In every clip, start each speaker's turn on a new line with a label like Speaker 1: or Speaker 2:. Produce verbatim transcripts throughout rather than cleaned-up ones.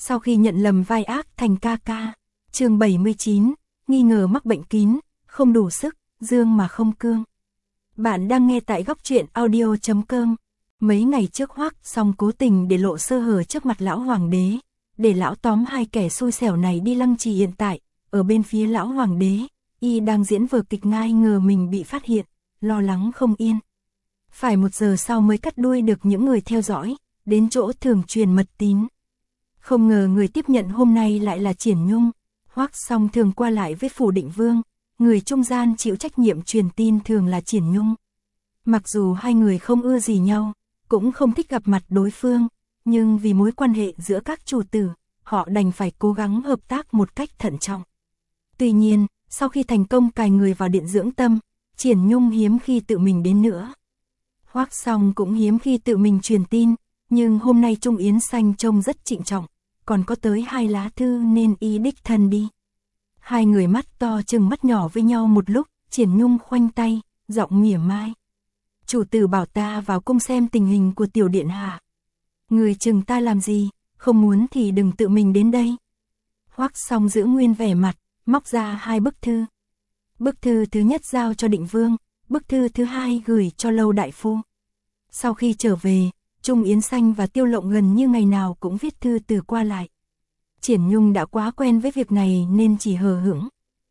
Speaker 1: Sau khi nhận lầm vai ác thành ca ca. Chương bảy mươi chín, nghi ngờ mắc bệnh kín, không đủ sức, dương mà không cương. Bạn đang nghe tại góc truyện audio chấm com. Mấy ngày trước Hoắc Song cố tình để lộ sơ hở trước mặt lão hoàng đế, để lão tóm hai kẻ xui xẻo này đi lăng trì. Hiện tại, ở bên phía lão hoàng đế, y đang diễn vở kịch ngai ngờ mình bị phát hiện, lo lắng không yên. Phải một giờ sau mới cắt đuôi được những người theo dõi, đến chỗ thường truyền mật tín. Không ngờ người tiếp nhận hôm nay lại là Triển Nhung. Hoắc Song thường qua lại với Phủ Định Vương, người trung gian chịu trách nhiệm truyền tin thường là Triển Nhung. Mặc dù hai người không ưa gì nhau, cũng không thích gặp mặt đối phương, nhưng vì mối quan hệ giữa các chủ tử, họ đành phải cố gắng hợp tác một cách thận trọng. Tuy nhiên, sau khi thành công cài người vào điện dưỡng tâm, Triển Nhung hiếm khi tự mình đến nữa. Hoắc Song cũng hiếm khi tự mình truyền tin, nhưng hôm nay Trung Yến Xanh trông rất trịnh trọng, còn có tới hai lá thư nên y đích thân đi. Hai người mắt to chừng mắt nhỏ với nhau một lúc, Triển Nhung khoanh tay, giọng mỉa mai. Chủ tử bảo ta vào cung xem tình hình của tiểu điện hạ. Người chừng ta làm gì, không muốn thì đừng tự mình đến đây. Hoắc Song giữ nguyên vẻ mặt, móc ra hai bức thư. Bức thư thứ nhất giao cho Định Vương, bức thư thứ hai gửi cho Lâu đại phu. Sau khi trở về, Trung Yến Xanh và Tiêu Lộng gần như ngày nào cũng viết thư từ qua lại. Triển Nhung đã quá quen với việc này nên chỉ hờ hững.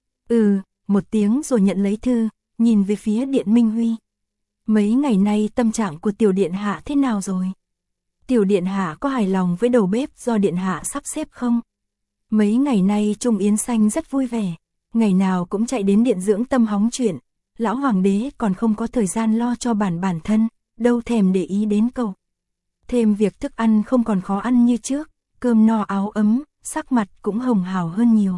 Speaker 1: Ừ, một tiếng rồi nhận lấy thư, nhìn về phía Điện Minh Huy. Mấy ngày nay tâm trạng của tiểu điện hạ thế nào rồi? Tiểu điện hạ có hài lòng với đầu bếp do điện hạ sắp xếp không? Mấy ngày nay Trung Yến Xanh rất vui vẻ, ngày nào cũng chạy đến điện dưỡng tâm hóng chuyện. Lão hoàng đế còn không có thời gian lo cho bản bản thân, đâu thèm để ý đến cậu. Thêm việc thức ăn không còn khó ăn như trước, cơm no áo ấm, sắc mặt cũng hồng hào hơn nhiều.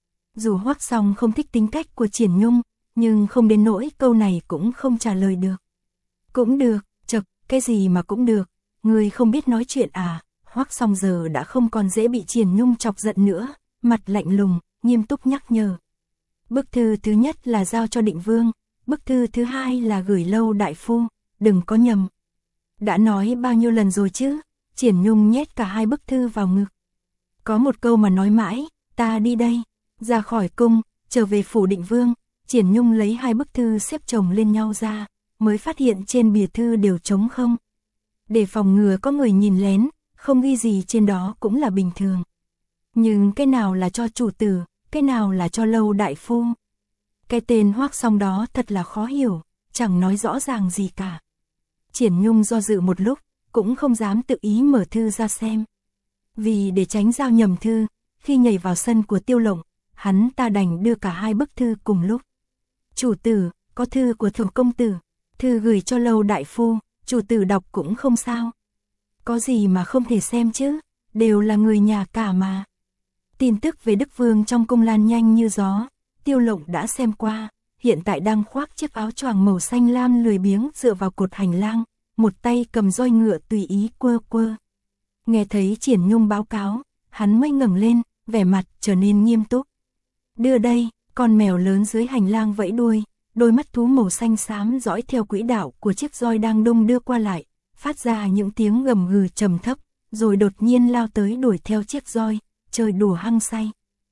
Speaker 1: Dù Hoắc Song không thích tính cách của Triển Nhung, nhưng không đến nỗi câu này cũng không trả lời được. Cũng được, chậc, cái gì mà cũng được, người không biết nói chuyện à? Hoắc Song giờ đã không còn dễ bị Triển Nhung chọc giận nữa, mặt lạnh lùng, nghiêm túc nhắc nhở. Bức thư thứ nhất là giao cho Định Vương, bức thư thứ hai là gửi Lâu đại phu, đừng có nhầm. Đã nói bao nhiêu lần rồi chứ? Triển Nhung nhét cả hai bức thư vào ngực. Có một câu mà nói mãi, ta đi đây. Ra khỏi cung, trở về Phủ Định Vương, Triển Nhung lấy hai bức thư xếp chồng lên nhau ra, mới phát hiện trên bìa thư đều trống không. Để phòng ngừa có người nhìn lén, không ghi gì trên đó cũng là bình thường. Nhưng cái nào là cho chủ tử, cái nào là cho Lâu đại phu? Cái tên Hoắc Song đó thật là khó hiểu, chẳng nói rõ ràng gì cả. Triển Nhung do dự một lúc, cũng không dám tự ý mở thư ra xem. Vì để tránh giao nhầm thư, khi nhảy vào sân của Tiêu Lộng, hắn ta đành đưa cả hai bức thư cùng lúc. Chủ tử, có thư của Thượng công tử, thư gửi cho Lâu đại phu, chủ tử đọc cũng không sao. Có gì mà không thể xem chứ, đều là người nhà cả mà. Tin tức về Đức Vương trong cung lan nhanh như gió, Tiêu Lộng đã xem qua, hiện tại đang khoác chiếc áo choàng màu xanh lam lười biếng dựa vào cột hành lang, một tay cầm roi ngựa tùy ý quơ quơ. Nghe thấy Triển Nhung báo cáo, hắn mới ngẩng lên, vẻ mặt trở nên nghiêm túc. Đưa đây, con mèo lớn dưới hành lang vẫy đuôi, đôi mắt thú màu xanh xám dõi theo quỹ đạo của chiếc roi đang đung đưa qua lại, phát ra những tiếng gầm gừ trầm thấp, rồi đột nhiên lao tới đuổi theo chiếc roi, chơi đùa hăng say.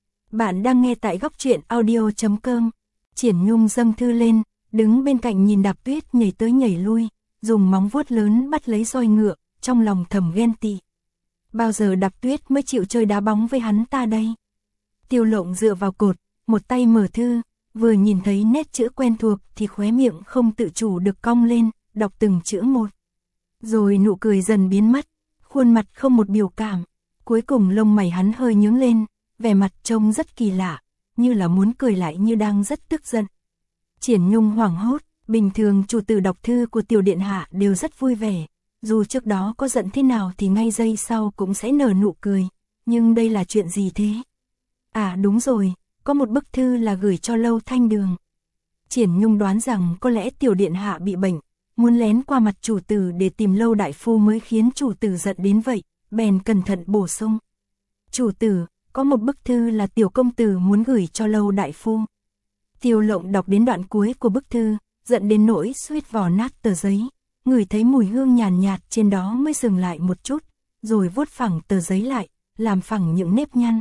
Speaker 1: Bạn đang nghe tại góc truyện audio chấm com. Triển Nhung dâng thư lên, đứng bên cạnh nhìn Đạp Tuyết nhảy tới nhảy lui, dùng móng vuốt lớn bắt lấy roi ngựa, trong lòng thầm ghen tị. Bao giờ Đạp Tuyết mới chịu chơi đá bóng với hắn ta đây? Tiêu Lộng dựa vào cột, một tay mở thư, vừa nhìn thấy nét chữ quen thuộc thì khóe miệng không tự chủ được cong lên, đọc từng chữ một. Rồi nụ cười dần biến mất, khuôn mặt không một biểu cảm, cuối cùng lông mày hắn hơi nhướng lên, vẻ mặt trông rất kỳ lạ, như là muốn cười lại như đang rất tức giận. Triển Nhung hoảng hốt, bình thường chủ tử đọc thư của tiểu điện hạ đều rất vui vẻ, dù trước đó có giận thế nào thì ngay giây sau cũng sẽ nở nụ cười, nhưng đây là chuyện gì thế? À đúng rồi, có một bức thư là gửi cho Lâu Thanh Đường. Triển Nhung đoán rằng có lẽ tiểu điện hạ bị bệnh, muốn lén qua mặt chủ tử để tìm Lâu đại phu mới khiến chủ tử giận đến vậy, bèn cẩn thận bổ sung. Chủ tử, có một bức thư là tiểu công tử muốn gửi cho Lâu đại phu. Tiêu Lộng đọc đến đoạn cuối của bức thư, giận đến nỗi suýt vò nát tờ giấy, ngửi thấy mùi hương nhàn nhạt trên đó mới dừng lại một chút, rồi vuốt phẳng tờ giấy lại, làm phẳng những nếp nhăn.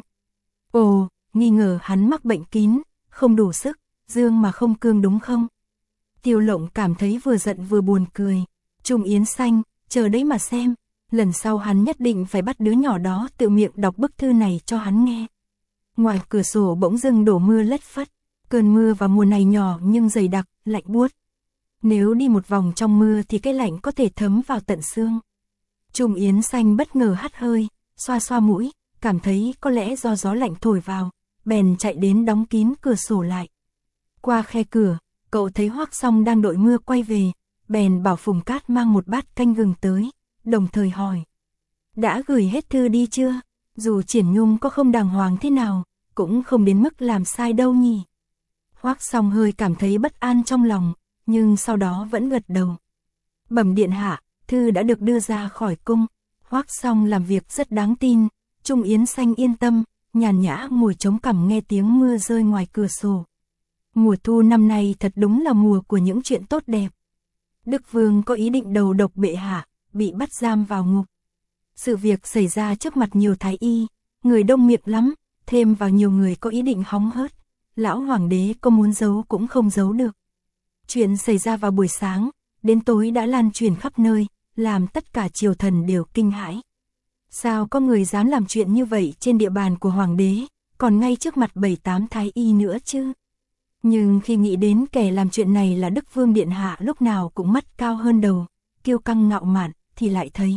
Speaker 1: Ồ, nghi ngờ hắn mắc bệnh kín, không đủ sức, dương mà không cương đúng không? Tiêu Lộng cảm thấy vừa giận vừa buồn cười. Trung Yến Xanh, chờ đấy mà xem, lần sau hắn nhất định phải bắt đứa nhỏ đó tự miệng đọc bức thư này cho hắn nghe. Ngoài cửa sổ bỗng dưng đổ mưa lất phất, cơn mưa vào mùa này nhỏ nhưng dày đặc, lạnh buốt. Nếu đi một vòng trong mưa thì cái lạnh có thể thấm vào tận xương. Trung Yến Xanh bất ngờ hắt hơi, xoa xoa mũi, cảm thấy có lẽ do gió lạnh thổi vào, bèn chạy đến đóng kín cửa sổ lại. Qua khe cửa, cậu thấy Hoắc Song đang đội mưa quay về, bèn bảo Phùng Cát mang một bát canh gừng tới, đồng thời hỏi. Đã gửi hết thư đi chưa? Dù Triển Nhung có không đàng hoàng thế nào, cũng không đến mức làm sai đâu nhỉ. Hoắc Song hơi cảm thấy bất an trong lòng, nhưng sau đó vẫn gật đầu. Bẩm điện hạ, thư đã được đưa ra khỏi cung. Hoắc Song làm việc rất đáng tin. Trung Yến Xanh yên tâm, nhàn nhã ngồi chống cằm nghe tiếng mưa rơi ngoài cửa sổ. Mùa thu năm nay thật đúng là mùa của những chuyện tốt đẹp. Đức Vương có ý định đầu độc bệ hạ, bị bắt giam vào ngục. Sự việc xảy ra trước mặt nhiều thái y, người đông miệng lắm, thêm vào nhiều người có ý định hóng hớt. Lão hoàng đế có muốn giấu cũng không giấu được. Chuyện xảy ra vào buổi sáng, đến tối đã lan truyền khắp nơi, làm tất cả triều thần đều kinh hãi. Sao có người dám làm chuyện như vậy trên địa bàn của hoàng đế, còn ngay trước mặt bảy tám thái y nữa chứ? Nhưng khi nghĩ đến kẻ làm chuyện này là Đức Vương điện hạ lúc nào cũng mắt cao hơn đầu, kiêu căng ngạo mạn, thì lại thấy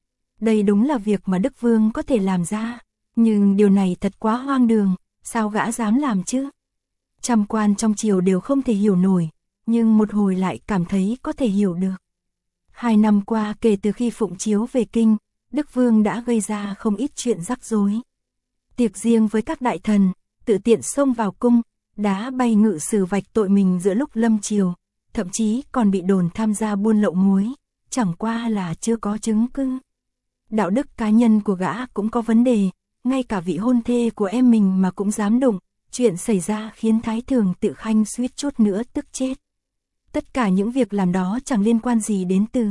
Speaker 1: đây đúng là việc mà Đức Vương có thể làm ra, nhưng điều này thật quá hoang đường, sao gã dám làm chứ? Trăm quan trong triều đều không thể hiểu nổi, nhưng một hồi lại cảm thấy có thể hiểu được. Hai năm qua kể từ khi phụng chiếu về kinh, Đức Vương đã gây ra không ít chuyện rắc rối. Tiệc riêng với các đại thần, tự tiện xông vào cung, đá bay ngự sử vạch tội mình giữa lúc lâm triều, thậm chí còn bị đồn tham gia buôn lậu muối, chẳng qua là chưa có chứng cứ. Đạo đức cá nhân của gã cũng có vấn đề, ngay cả vị hôn thê của em mình mà cũng dám đụng, chuyện xảy ra khiến Thái Thường Tự Khanh suýt chút nữa tức chết. Tất cả những việc làm đó chẳng liên quan gì đến Từ.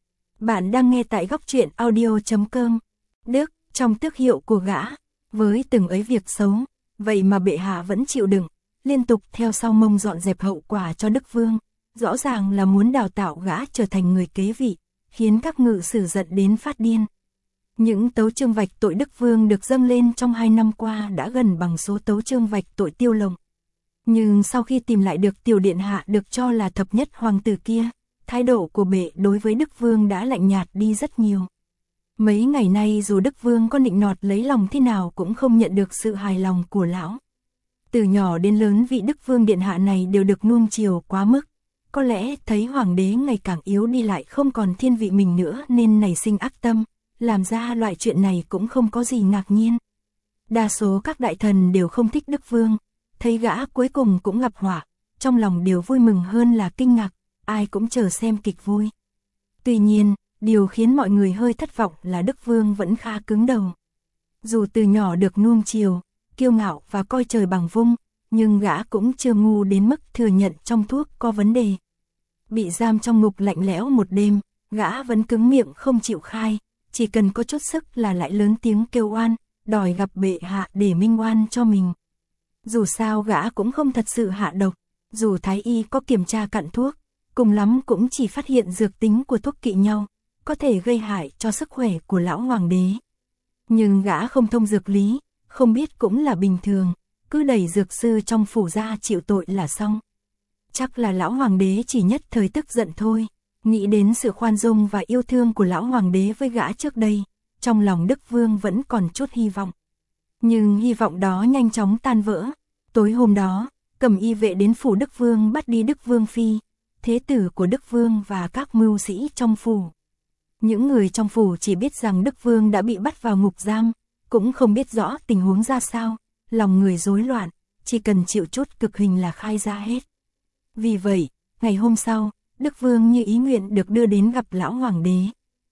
Speaker 1: Bạn đang nghe tại góc truyện audio chấm com. Đức, trong tước hiệu của gã, với từng ấy việc xấu, vậy mà bệ hạ vẫn chịu đựng, liên tục theo sau mông dọn dẹp hậu quả cho Đức Vương, rõ ràng là muốn đào tạo gã trở thành người kế vị, khiến các ngự sử giận đến phát điên. Những tấu chương vạch tội Đức Vương được dâng lên trong hai năm qua đã gần bằng số tấu chương vạch tội Tiêu Lộng. Nhưng sau khi tìm lại được tiểu điện hạ được cho là thập nhất hoàng tử kia, thái độ của bệ đối với Đức Vương đã lạnh nhạt đi rất nhiều. Mấy ngày nay dù Đức Vương có nịnh nọt lấy lòng thế nào cũng không nhận được sự hài lòng của lão. Từ nhỏ đến lớn vị Đức Vương điện hạ này đều được nuông chiều quá mức. Có lẽ thấy hoàng đế ngày càng yếu đi lại không còn thiên vị mình nữa nên nảy sinh ác tâm, làm ra loại chuyện này cũng không có gì ngạc nhiên. Đa số các đại thần đều không thích Đức Vương, thấy gã cuối cùng cũng gặp họa, trong lòng đều vui mừng hơn là kinh ngạc, ai cũng chờ xem kịch vui. Tuy nhiên, điều khiến mọi người hơi thất vọng là Đức Vương vẫn khá cứng đầu. Dù từ nhỏ được nuông chiều, kiêu ngạo và coi trời bằng vung, nhưng gã cũng chưa ngu đến mức thừa nhận trong thuốc có vấn đề. Bị giam trong ngục lạnh lẽo một đêm, gã vẫn cứng miệng không chịu khai, chỉ cần có chút sức là lại lớn tiếng kêu oan, đòi gặp bệ hạ để minh oan cho mình. Dù sao gã cũng không thật sự hạ độc, dù thái y có kiểm tra cặn thuốc, cùng lắm cũng chỉ phát hiện dược tính của thuốc kỵ nhau, có thể gây hại cho sức khỏe của lão hoàng đế. Nhưng gã không thông dược lý, không biết cũng là bình thường, cứ đẩy dược sư trong phủ ra chịu tội là xong. Chắc là lão hoàng đế chỉ nhất thời tức giận thôi, nghĩ đến sự khoan dung và yêu thương của lão hoàng đế với gã trước đây, trong lòng Đức Vương vẫn còn chút hy vọng. Nhưng hy vọng đó nhanh chóng tan vỡ. Tối hôm đó, cầm y vệ đến phủ Đức Vương bắt đi Đức Vương Phi, thế tử của Đức Vương và các mưu sĩ trong phủ. Những người trong phủ chỉ biết rằng Đức Vương đã bị bắt vào ngục giam, cũng không biết rõ tình huống ra sao, lòng người rối loạn, chỉ cần chịu chút cực hình là khai ra hết. Vì vậy, ngày hôm sau, Đức Vương như ý nguyện được đưa đến gặp lão hoàng đế.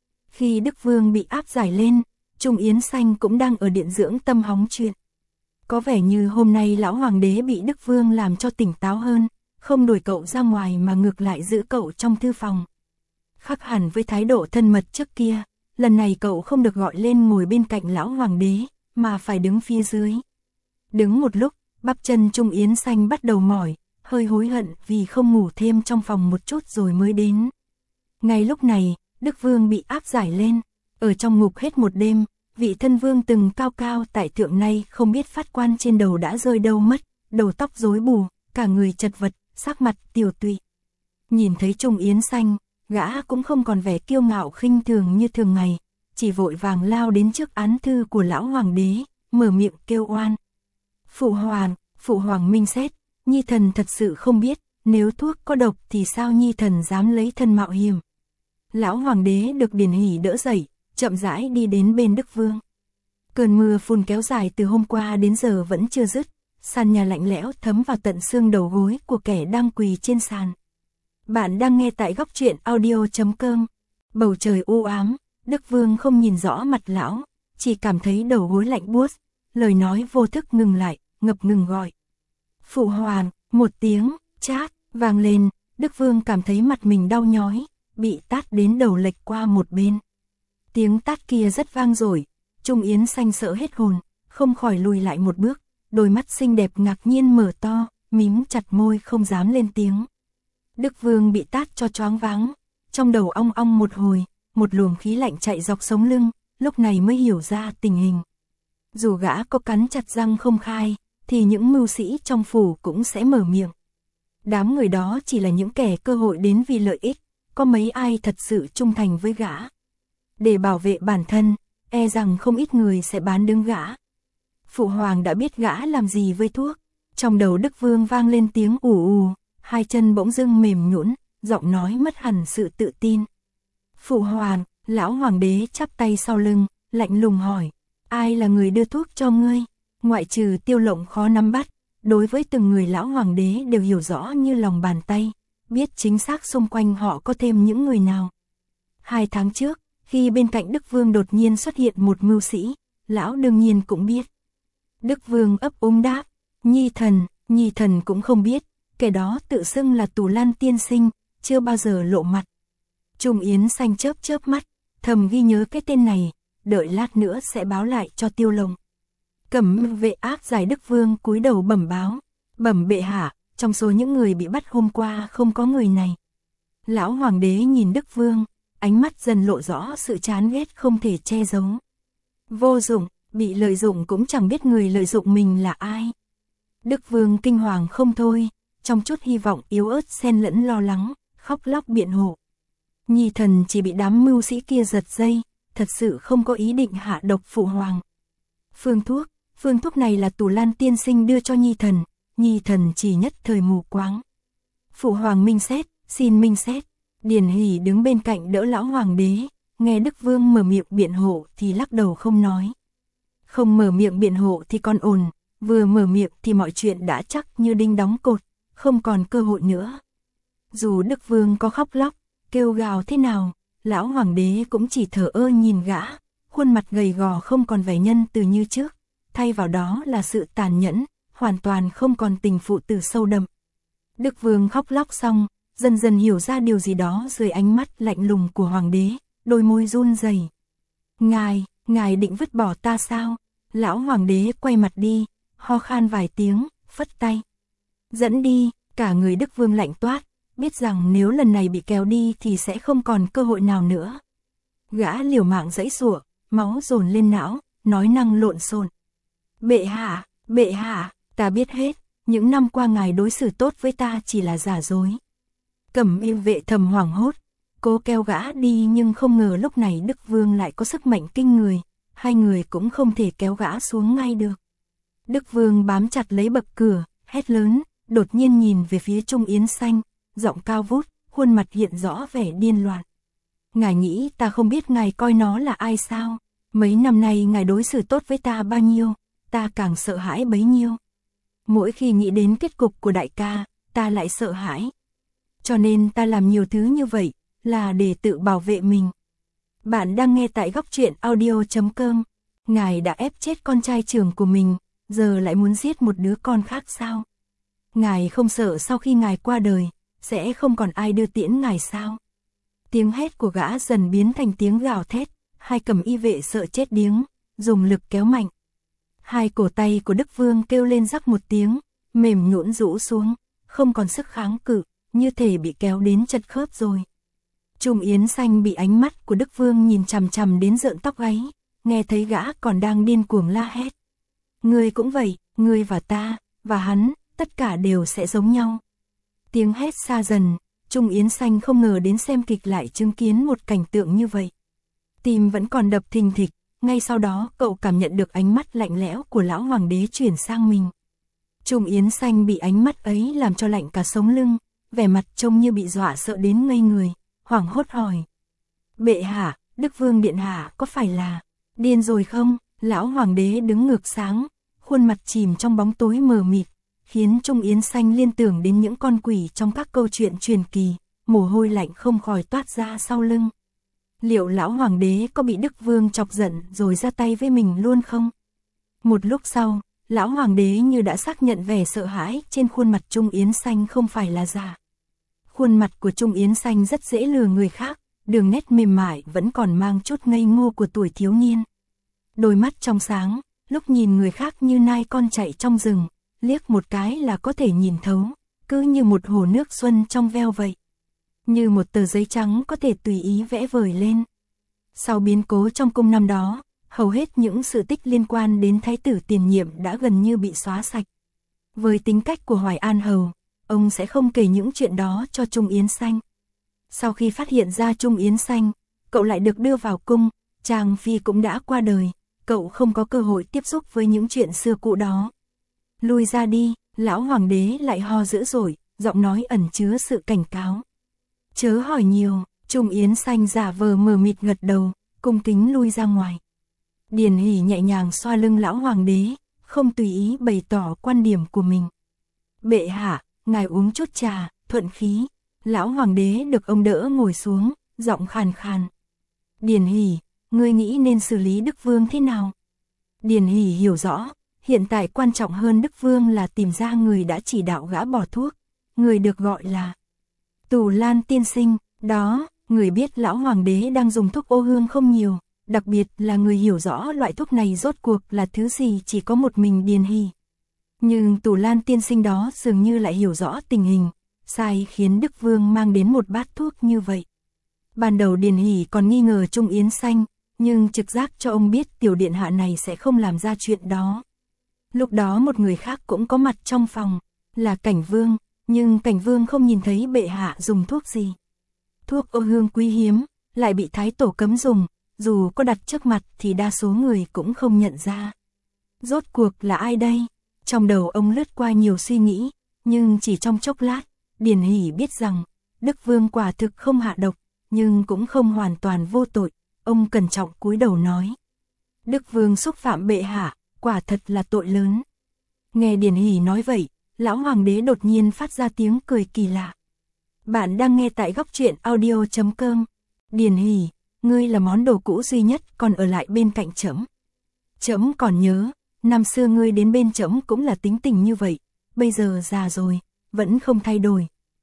Speaker 1: Khi Đức Vương bị áp giải lên, Trung Yến Xanh cũng đang ở điện dưỡng tâm hóng chuyện. Có vẻ như hôm nay lão hoàng đế bị Đức Vương làm cho tỉnh táo hơn, không đuổi cậu ra ngoài mà ngược lại giữ cậu trong thư phòng. Khác hẳn với thái độ thân mật trước kia, lần này cậu không được gọi lên ngồi bên cạnh lão hoàng đế, mà phải đứng phía dưới. Đứng một lúc, bắp chân Trung Yến Xanh bắt đầu mỏi, hơi hối hận vì không ngủ thêm trong phòng một chút rồi mới đến. Ngay lúc này, Đức Vương bị áp giải lên, ở trong ngục hết một đêm, vị thân vương từng cao cao tại thượng nay không biết phát quan trên đầu đã rơi đâu mất, đầu tóc rối bù, cả người chật vật, sắc mặt tiều tụy. Nhìn thấy Trung Yến Xanh, gã cũng không còn vẻ kiêu ngạo khinh thường như thường ngày, chỉ vội vàng lao đến trước án thư của lão hoàng đế, mở miệng kêu oan. Phụ hoàng, phụ hoàng minh xét, nhi thần thật sự không biết, nếu thuốc có độc thì sao nhi thần dám lấy thân mạo hiểm. Lão hoàng đế được Điền Hỷ đỡ dậy, chậm rãi đi đến bên Đức Vương. Cơn mưa phùn kéo dài từ hôm qua đến giờ vẫn chưa dứt, sàn nhà lạnh lẽo thấm vào tận xương đầu gối của kẻ đang quỳ trên sàn. Bạn đang nghe tại góc truyện audio chấm com. Bầu trời u ám, Đức Vương không nhìn rõ mặt lão, chỉ cảm thấy đầu gối lạnh buốt, lời nói vô thức ngừng lại, ngập ngừng gọi. Phụ hoàng, một tiếng, chát, vang lên, Đức Vương cảm thấy mặt mình đau nhói, bị tát đến đầu lệch qua một bên. Tiếng tát kia rất vang dội, Trung Yến Xanh sợ hết hồn, không khỏi lùi lại một bước, đôi mắt xinh đẹp ngạc nhiên mở to, mím chặt môi không dám lên tiếng. Đức Vương bị tát cho choáng váng, trong đầu ong ong một hồi, một luồng khí lạnh chạy dọc sống lưng, lúc này mới hiểu ra tình hình. Dù gã có cắn chặt răng không khai, thì những mưu sĩ trong phủ cũng sẽ mở miệng. Đám người đó chỉ là những kẻ cơ hội đến vì lợi ích, có mấy ai thật sự trung thành với gã. Để bảo vệ bản thân, e rằng không ít người sẽ bán đứng gã. Phụ hoàng đã biết gã làm gì với thuốc, trong đầu Đức Vương vang lên tiếng ù ù, hai chân bỗng dưng mềm nhũn, giọng nói mất hẳn sự tự tin. Phụ hoàng, lão hoàng đế chắp tay sau lưng, lạnh lùng hỏi, ai là người đưa thuốc cho ngươi? Ngoại trừ Tiêu Lộng khó nắm bắt, đối với từng người lão hoàng đế đều hiểu rõ như lòng bàn tay, biết chính xác xung quanh họ có thêm những người nào. Hai tháng trước, khi bên cạnh Đức Vương đột nhiên xuất hiện một mưu sĩ, lão đương nhiên cũng biết. Đức Vương ấp úng đáp, nhi thần, nhi thần cũng không biết, kẻ đó tự xưng là Tù Lan tiên sinh, chưa bao giờ lộ mặt. Trung Yến Xanh chớp chớp mắt, thầm ghi nhớ cái tên này, đợi lát nữa sẽ báo lại cho Tiêu Lộng. Cẩm vệ áp giải Đức Vương cúi đầu bẩm báo, bẩm bệ hạ, trong số những người bị bắt hôm qua không có người này. Lão hoàng đế nhìn Đức Vương, ánh mắt dần lộ rõ sự chán ghét không thể che giấu. Vô dụng, bị lợi dụng cũng chẳng biết người lợi dụng mình là ai. Đức Vương kinh hoàng không thôi, trong chút hy vọng yếu ớt xen lẫn lo lắng, khóc lóc biện hộ. Nhi thần chỉ bị đám mưu sĩ kia giật dây, thật sự không có ý định hạ độc phụ hoàng. Phương thuốc, phương thuốc này là Tù Lan tiên sinh đưa cho nhi thần, nhi thần chỉ nhất thời mù quáng. Phụ hoàng minh xét, xin minh xét. Điền Hỷ đứng bên cạnh đỡ lão hoàng đế, nghe Đức Vương mở miệng biện hộ thì lắc đầu không nói. Không mở miệng biện hộ thì còn ổn, vừa mở miệng thì mọi chuyện đã chắc như đinh đóng cột, không còn cơ hội nữa. Dù Đức Vương có khóc lóc, kêu gào thế nào, lão hoàng đế cũng chỉ thở ơ nhìn gã, khuôn mặt gầy gò không còn vẻ nhân từ như trước, thay vào đó là sự tàn nhẫn, hoàn toàn không còn tình phụ tử sâu đậm. Đức Vương khóc lóc xong, dần dần hiểu ra điều gì đó dưới ánh mắt lạnh lùng của hoàng đế, đôi môi run rẩy. Ngài, ngài định vứt bỏ ta sao? Lão hoàng đế quay mặt đi, ho khan vài tiếng, phất tay. Dẫn đi, cả người Đức Vương lạnh toát, biết rằng nếu lần này bị kéo đi thì sẽ không còn cơ hội nào nữa. Gã liều mạng giãy giụa, máu dồn lên não, nói năng lộn xộn. Bệ hạ, bệ hạ, ta biết hết, những năm qua ngài đối xử tốt với ta chỉ là giả dối. Cẩm y vệ thầm hoảng hốt, cố kéo gã đi nhưng không ngờ lúc này Đức Vương lại có sức mạnh kinh người, hai người cũng không thể kéo gã xuống ngay được. Đức Vương bám chặt lấy bậc cửa, hét lớn, đột nhiên nhìn về phía Trung Yến Xanh, giọng cao vút, khuôn mặt hiện rõ vẻ điên loạn. Ngài nghĩ ta không biết ngài coi nó là ai sao? Mấy năm nay ngài đối xử tốt với ta bao nhiêu, ta càng sợ hãi bấy nhiêu. Mỗi khi nghĩ đến kết cục của đại ca, ta lại sợ hãi. Cho nên ta làm nhiều thứ như vậy, là để tự bảo vệ mình. Bạn đang nghe tại góc truyện audio chấm com. Ngài đã ép chết con trai trưởng của mình, giờ lại muốn giết một đứa con khác sao? Ngài không sợ sau khi ngài qua đời, sẽ không còn ai đưa tiễn ngài sao? Tiếng hét của gã dần biến thành tiếng gào thét, hai cẩm y vệ sợ chết điếng, dùng lực kéo mạnh. Hai cổ tay của Đức Vương kêu lên rắc một tiếng, mềm nhũn rũ xuống, không còn sức kháng cự, như thể bị kéo đến chật khớp rồi. Trung Yến Xanh bị ánh mắt của Đức Vương nhìn chằm chằm đến rợn tóc gáy, nghe thấy gã còn đang điên cuồng la hét. Ngươi cũng vậy, ngươi và ta, và hắn, tất cả đều sẽ giống nhau. Tiếng hét xa dần, Trung Yến Xanh không ngờ đến xem kịch lại chứng kiến một cảnh tượng như vậy. Tim vẫn còn đập thình thịch, ngay sau đó cậu cảm nhận được ánh mắt lạnh lẽo của lão hoàng đế chuyển sang mình. Trung Yến Xanh bị ánh mắt ấy làm cho lạnh cả sống lưng, vẻ mặt trông như bị dọa sợ đến ngây người, hoảng hốt hỏi. Bệ hạ, Đức Vương điện hạ có phải là điên rồi không? Lão hoàng đế đứng ngược sáng, khuôn mặt chìm trong bóng tối mờ mịt, khiến Trung Yến Xanh liên tưởng đến những con quỷ trong các câu chuyện truyền kỳ, mồ hôi lạnh không khỏi toát ra sau lưng. Liệu lão hoàng đế có bị Đức Vương chọc giận rồi ra tay với mình luôn không? Một lúc sau, lão hoàng đế như đã xác nhận vẻ sợ hãi trên khuôn mặt Trung Yến Xanh không phải là giả. Khuôn mặt của Trung Yến Xanh rất dễ lừa người khác, đường nét mềm mại vẫn còn mang chút ngây ngô của tuổi thiếu niên. Đôi mắt trong sáng, lúc nhìn người khác như nai con chạy trong rừng, liếc một cái là có thể nhìn thấu, cứ như một hồ nước xuân trong veo vậy. Như một tờ giấy trắng có thể tùy ý vẽ vời lên. Sau biến cố trong cung năm đó, hầu hết những sự tích liên quan đến thái tử tiền nhiệm đã gần như bị xóa sạch. Với tính cách của Hoài An Hầu, ông sẽ không kể những chuyện đó cho Trung Yến Xanh. Sau khi phát hiện ra Trung Yến Xanh, cậu lại được đưa vào cung, Trang Phi cũng đã qua đời, cậu không có cơ hội tiếp xúc với những chuyện xưa cũ đó. Lui ra đi, lão hoàng đế lại ho dữ dội, giọng nói ẩn chứa sự cảnh cáo. Chớ hỏi nhiều, Trung Yến Xanh giả vờ mờ mịt gật đầu, cung kính lui ra ngoài. Điền Hỷ nhẹ nhàng xoa lưng lão hoàng đế, không tùy ý bày tỏ quan điểm của mình. Bệ hạ, ngài uống chút trà, thuận khí. Lão hoàng đế được ông đỡ ngồi xuống, giọng khàn khàn. Điền Hỷ, ngươi nghĩ nên xử lý Đức Vương thế nào? Điền Hỷ hiểu rõ, hiện tại quan trọng hơn Đức Vương là tìm ra người đã chỉ đạo gã bỏ thuốc, người được gọi là Tù Lan tiên sinh. Đó, người biết lão hoàng đế đang dùng thuốc ô hương không nhiều, đặc biệt là người hiểu rõ loại thuốc này rốt cuộc là thứ gì chỉ có một mình Điền Hỷ. Nhưng Tù Lan tiên sinh đó dường như lại hiểu rõ tình hình, sai khiến Đức Vương mang đến một bát thuốc như vậy. Ban đầu Điền Hỷ còn nghi ngờ Trung Yến Xanh, nhưng trực giác cho ông biết tiểu điện hạ này sẽ không làm ra chuyện đó. Lúc đó một người khác cũng có mặt trong phòng, là Cảnh Vương, nhưng Cảnh Vương không nhìn thấy bệ hạ dùng thuốc gì. Thuốc ô hương quý hiếm, lại bị Thái Tổ cấm dùng, dù có đặt trước mặt thì đa số người cũng không nhận ra. Rốt cuộc là ai đây? Trong đầu ông lướt qua nhiều suy nghĩ, nhưng chỉ trong chốc lát, Điền Hỷ biết rằng, Đức Vương quả thực không hạ độc, nhưng cũng không hoàn toàn vô tội, ông cẩn trọng cúi đầu nói. Đức Vương xúc phạm bệ hạ, quả thật là tội lớn. Nghe Điền Hỷ nói vậy, lão hoàng đế đột nhiên phát ra tiếng cười kỳ lạ. Bạn đang nghe tại góc truyện audio chấm com. Điền Hỷ, ngươi là món đồ cũ duy nhất còn ở lại bên cạnh trẫm. Trẫm còn nhớ, năm xưa ngươi đến bên trẫm cũng là tính tình như vậy, bây giờ già rồi, vẫn không thay đổi.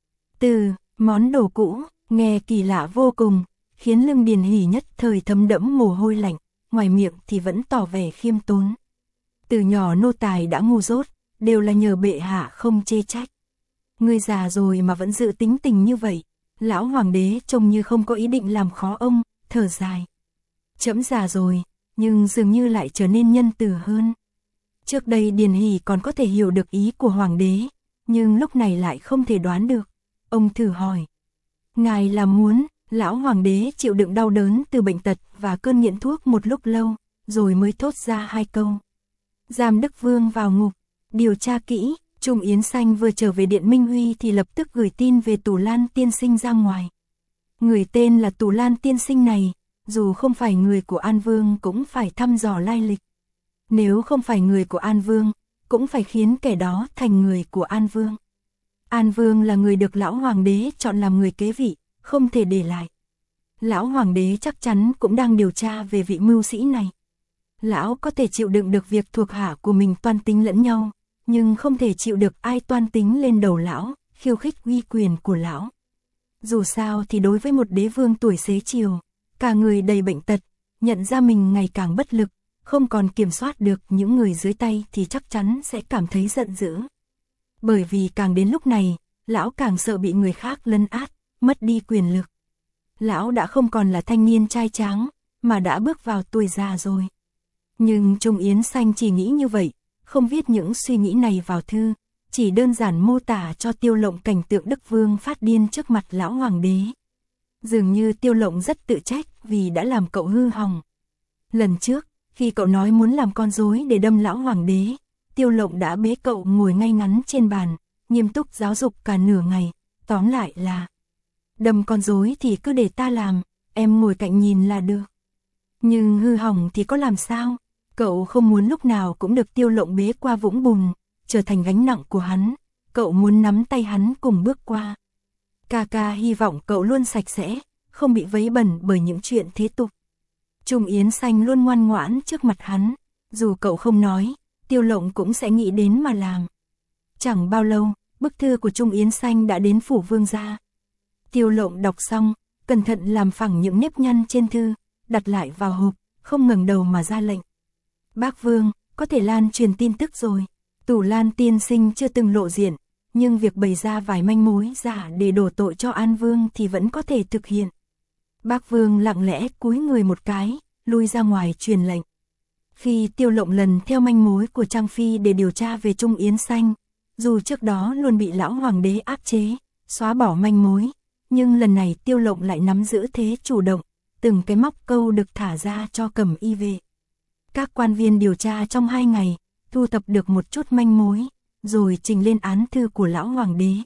Speaker 1: Từ món đồ cũ, nghe kỳ lạ vô cùng, khiến lưng Điền Hỷ nhất thời thấm đẫm mồ hôi lạnh, ngoài miệng thì vẫn tỏ vẻ khiêm tốn. Từ nhỏ nô tài đã ngu dốt, đều là nhờ bệ hạ không chê trách. Ngươi già rồi mà vẫn giữ tính tình như vậy. Lão hoàng đế trông như không có ý định làm khó ông, thở dài. Trẫm già rồi, nhưng dường như lại trở nên nhân từ hơn. Trước đây Điền Hỷ còn có thể hiểu được ý của hoàng đế, nhưng lúc này lại không thể đoán được. Ông thử hỏi. Ngài là muốn, lão hoàng đế chịu đựng đau đớn từ bệnh tật và cơn nghiện thuốc một lúc lâu, rồi mới thốt ra hai câu. Giam Đức Vương vào ngục, điều tra kỹ. Trung Yến Xanh vừa trở về Điện Minh Huy thì lập tức gửi tin về Tù Lan tiên sinh ra ngoài. Người tên là Tù Lan tiên sinh này, dù không phải người của An Vương cũng phải thăm dò lai lịch. Nếu không phải người của An Vương, cũng phải khiến kẻ đó thành người của An Vương. An Vương là người được lão hoàng đế chọn làm người kế vị, không thể để lại. Lão hoàng đế chắc chắn cũng đang điều tra về vị mưu sĩ này. Lão có thể chịu đựng được việc thuộc hạ của mình toan tính lẫn nhau, nhưng không thể chịu được ai toan tính lên đầu lão, khiêu khích uy quyền của lão. Dù sao thì đối với một đế vương tuổi xế chiều, cả người đầy bệnh tật, nhận ra mình ngày càng bất lực, không còn kiểm soát được những người dưới tay thì chắc chắn sẽ cảm thấy giận dữ. Bởi vì càng đến lúc này, lão càng sợ bị người khác lấn át, mất đi quyền lực. Lão đã không còn là thanh niên trai tráng, mà đã bước vào tuổi già rồi. Nhưng Trung Yến Xanh chỉ nghĩ như vậy, không viết những suy nghĩ này vào thư, chỉ đơn giản mô tả cho Tiêu Lộng cảnh tượng Đức Vương phát điên trước mặt lão hoàng đế. Dường như Tiêu Lộng rất tự trách vì đã làm cậu hư hỏng. Lần trước, khi cậu nói muốn làm con rối để đâm lão hoàng đế, Tiêu Lộng đã bế cậu ngồi ngay ngắn trên bàn, nghiêm túc giáo dục cả nửa ngày, tóm lại là đâm con rối thì cứ để ta làm, em ngồi cạnh nhìn là được. Nhưng hư hỏng thì có làm sao? Cậu không muốn lúc nào cũng được Tiêu Lộng bế qua vũng bùn, trở thành gánh nặng của hắn, cậu muốn nắm tay hắn cùng bước qua. Ca ca hy vọng cậu luôn sạch sẽ, không bị vấy bẩn bởi những chuyện thế tục. Trung Yến Xanh luôn ngoan ngoãn trước mặt hắn, dù cậu không nói, Tiêu Lộng cũng sẽ nghĩ đến mà làm. Chẳng bao lâu, bức thư của Trung Yến Xanh đã đến phủ vương gia. Tiêu Lộng đọc xong, cẩn thận làm phẳng những nếp nhăn trên thư, đặt lại vào hộp, không ngẩng đầu mà ra lệnh. Bác Vương, có thể lan truyền tin tức rồi. Tủ Lan tiên sinh chưa từng lộ diện, nhưng việc bày ra vài manh mối giả để đổ tội cho An Vương thì vẫn có thể thực hiện. Bác Vương lặng lẽ cúi người một cái, lui ra ngoài truyền lệnh. Khi Tiêu Lộng lần theo manh mối của Trang Phi để điều tra về Trung Yến Xanh, dù trước đó luôn bị lão hoàng đế áp chế, xóa bỏ manh mối, nhưng lần này Tiêu Lộng lại nắm giữ thế chủ động, từng cái móc câu được thả ra cho Cẩm Y vệ. Các quan viên điều tra trong hai ngày, thu thập được một chút manh mối, rồi trình lên án thư của lão hoàng đế.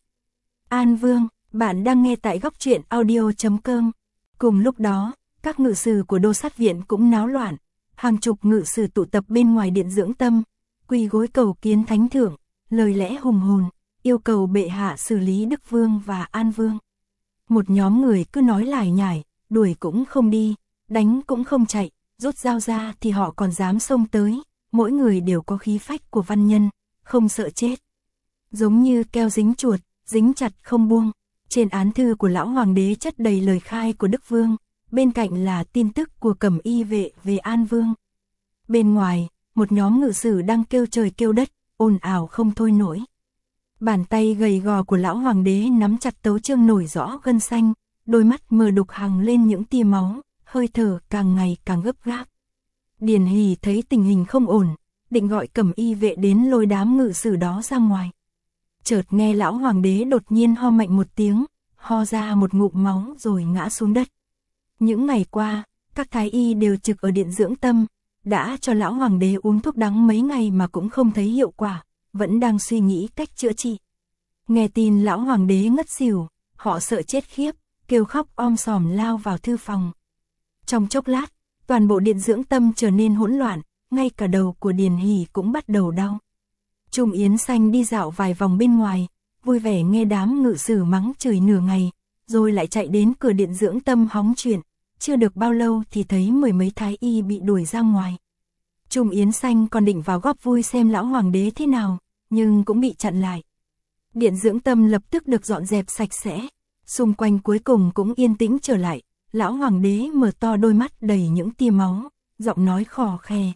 Speaker 1: An Vương, bạn đang nghe tại góc truyện audio chấm com. Cùng lúc đó, các ngự sử của đô sát viện cũng náo loạn, hàng chục ngự sử tụ tập bên ngoài điện dưỡng tâm, quỳ gối cầu kiến thánh thượng, lời lẽ hùng hồn, yêu cầu bệ hạ xử lý Đức Vương và An Vương. Một nhóm người cứ nói lải nhải, đuổi cũng không đi, đánh cũng không chạy, rút dao ra thì họ còn dám xông tới, mỗi người đều có khí phách của văn nhân, không sợ chết. Giống như keo dính chuột, dính chặt không buông. Trên án thư của lão hoàng đế chất đầy lời khai của Đức Vương, bên cạnh là tin tức của Cẩm Y vệ về An Vương. Bên ngoài, một nhóm ngự sử đang kêu trời kêu đất, ồn ào không thôi nổi. Bàn tay gầy gò của lão hoàng đế nắm chặt tấu chương nổi rõ gân xanh, đôi mắt mờ đục hằng lên những tia máu, hơi thở càng ngày càng gấp gáp. Điền Hỷ thấy tình hình không ổn, định gọi Cẩm Y vệ đến lôi đám ngự sử đó ra ngoài. Chợt nghe lão hoàng đế đột nhiên ho mạnh một tiếng, ho ra một ngụm máu rồi ngã xuống đất. Những ngày qua, các thái y đều trực ở điện dưỡng tâm, đã cho lão hoàng đế uống thuốc đắng mấy ngày mà cũng không thấy hiệu quả, vẫn đang suy nghĩ cách chữa trị. Nghe tin lão hoàng đế ngất xỉu, họ sợ chết khiếp, kêu khóc om sòm lao vào thư phòng. Trong chốc lát, toàn bộ điện dưỡng tâm trở nên hỗn loạn, ngay cả đầu của Điền Hỷ cũng bắt đầu đau. Trung Yến Xanh đi dạo vài vòng bên ngoài, vui vẻ nghe đám ngự sử mắng chửi nửa ngày, rồi lại chạy đến cửa điện dưỡng tâm hóng chuyện, chưa được bao lâu thì thấy mười mấy thái y bị đuổi ra ngoài. Trung Yến Xanh còn định vào góp vui xem lão hoàng đế thế nào, nhưng cũng bị chặn lại. Điện dưỡng tâm lập tức được dọn dẹp sạch sẽ, xung quanh cuối cùng cũng yên tĩnh trở lại, lão hoàng đế mở to đôi mắt đầy những tia máu, giọng nói khò khè.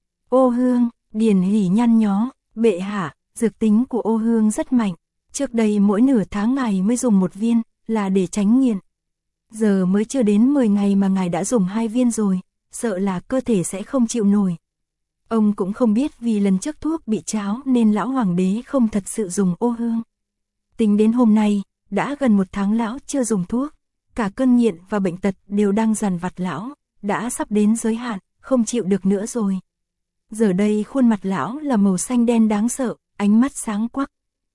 Speaker 1: Ô hương, Điền Hỷ nhăn nhó, bệ hạ, dược tính của ô hương rất mạnh, trước đây mỗi nửa tháng ngài mới dùng một viên, là để tránh nghiện. Giờ mới chưa đến mười ngày mà ngài đã dùng hai viên rồi, sợ là cơ thể sẽ không chịu nổi. Ông cũng không biết vì lần trước thuốc bị cháo nên lão hoàng đế không thật sự dùng ô hương. Tính đến hôm nay, đã gần một tháng lão chưa dùng thuốc, cả cơn nghiện và bệnh tật đều đang dằn vặt lão, đã sắp đến giới hạn, không chịu được nữa rồi. Giờ đây khuôn mặt lão là màu xanh đen đáng sợ, ánh mắt sáng quắc.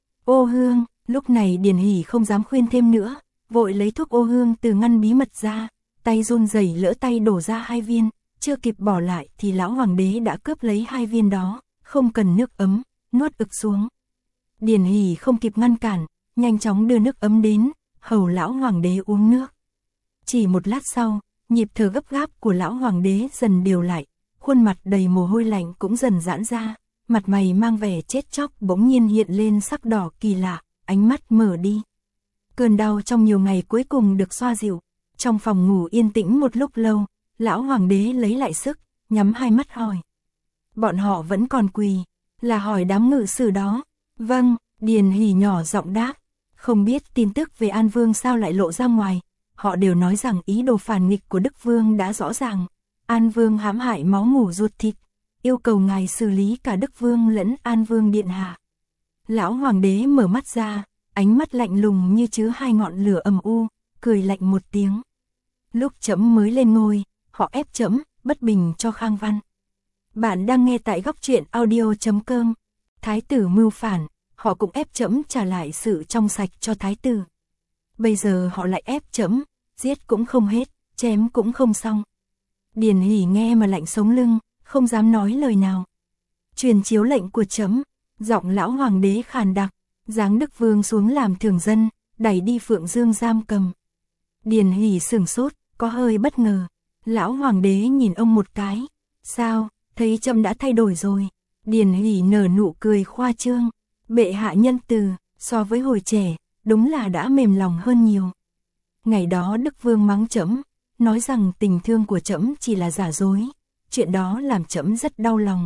Speaker 1: Ô hương, lúc này Điền Hỷ không dám khuyên thêm nữa, vội lấy thuốc ô hương từ ngăn bí mật ra, tay run rẩy lỡ tay đổ ra hai viên, chưa kịp bỏ lại thì lão hoàng đế đã cướp lấy hai viên đó, không cần nước ấm, nuốt ực xuống. Điền Hỷ không kịp ngăn cản, nhanh chóng đưa nước ấm đến, hầu lão hoàng đế uống nước. Chỉ một lát sau, nhịp thở gấp gáp của lão hoàng đế dần điều lại, khuôn mặt đầy mồ hôi lạnh cũng dần giãn ra, mặt mày mang vẻ chết chóc bỗng nhiên hiện lên sắc đỏ kỳ lạ, ánh mắt mở đi. Cơn đau trong nhiều ngày cuối cùng được xoa dịu, trong phòng ngủ yên tĩnh một lúc lâu, lão hoàng đế lấy lại sức, nhắm hai mắt hỏi, Bọn họ vẫn còn quỳ, là hỏi đám ngự sử đó. Vâng, Điền Hỷ nhỏ giọng đáp, không biết tin tức về An Vương sao lại lộ ra ngoài, họ đều nói rằng ý đồ phản nghịch của Đức Vương đã rõ ràng, An Vương hãm hại máu mủ ruột thịt, yêu cầu ngài xử lý cả Đức Vương lẫn An Vương điện hạ. Lão hoàng đế mở mắt ra, ánh mắt lạnh lùng như chứa hai ngọn lửa âm u, cười lạnh một tiếng. Lúc trẫm mới lên ngôi, họ ép trẫm bất bình cho Khang Văn. Bạn đang nghe tại góc truyện audio chấm com. Thái tử mưu phản, họ cũng ép trẫm trả lại sự trong sạch cho thái tử. Bây giờ họ lại ép trẫm, giết cũng không hết, chém cũng không xong. Điền Hỷ nghe mà lạnh sống lưng, không dám nói lời nào. Truyền chiếu lệnh của trẫm, giọng lão hoàng đế khàn đặc, giáng Đức Vương xuống làm thường dân, đẩy đi Phượng Dương giam cầm. Điền Hỷ sửng sốt, có hơi bất ngờ. Lão hoàng đế nhìn ông một cái. Sao, thấy trẫm đã thay đổi rồi. Điền Hỷ nở nụ cười khoa trương. Bệ hạ nhân từ, so với hồi trẻ, đúng là đã mềm lòng hơn nhiều. Ngày đó Đức Vương mắng trẫm, nói rằng tình thương của trẫm chỉ là giả dối. Chuyện đó làm trẫm rất đau lòng.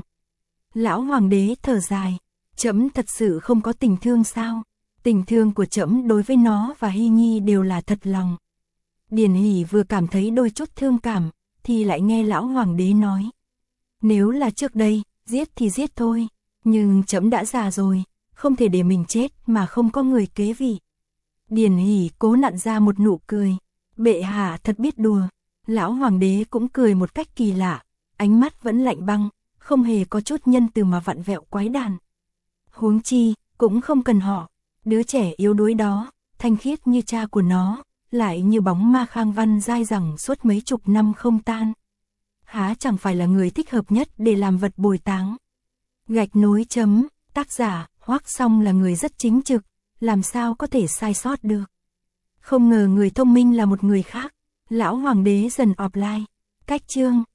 Speaker 1: Lão hoàng đế thở dài, trẫm thật sự không có tình thương sao? Tình thương của trẫm đối với nó và Hy Nhi đều là thật lòng. Điền Hỷ vừa cảm thấy đôi chút thương cảm, thì lại nghe lão hoàng đế nói. Nếu là trước đây, giết thì giết thôi, nhưng trẫm đã già rồi, không thể để mình chết mà không có người kế vị. Điền Hỷ cố nặn ra một nụ cười. Bệ hạ thật biết đùa. Lão hoàng đế cũng cười một cách kỳ lạ, ánh mắt vẫn lạnh băng, không hề có chút nhân từ mà vặn vẹo quái đản. Huống chi, cũng không cần họ, đứa trẻ yếu đuối đó, thanh khiết như cha của nó, lại như bóng ma Khang Văn dai dẳng suốt mấy chục năm không tan. Há chẳng phải là người thích hợp nhất để làm vật bồi táng. Gạch nối chấm, tác giả, Hoắc Song là người rất chính trực, làm sao có thể sai sót được. Không ngờ người thông minh là một người khác, lão hoàng đế dần ọp lai. Cách chương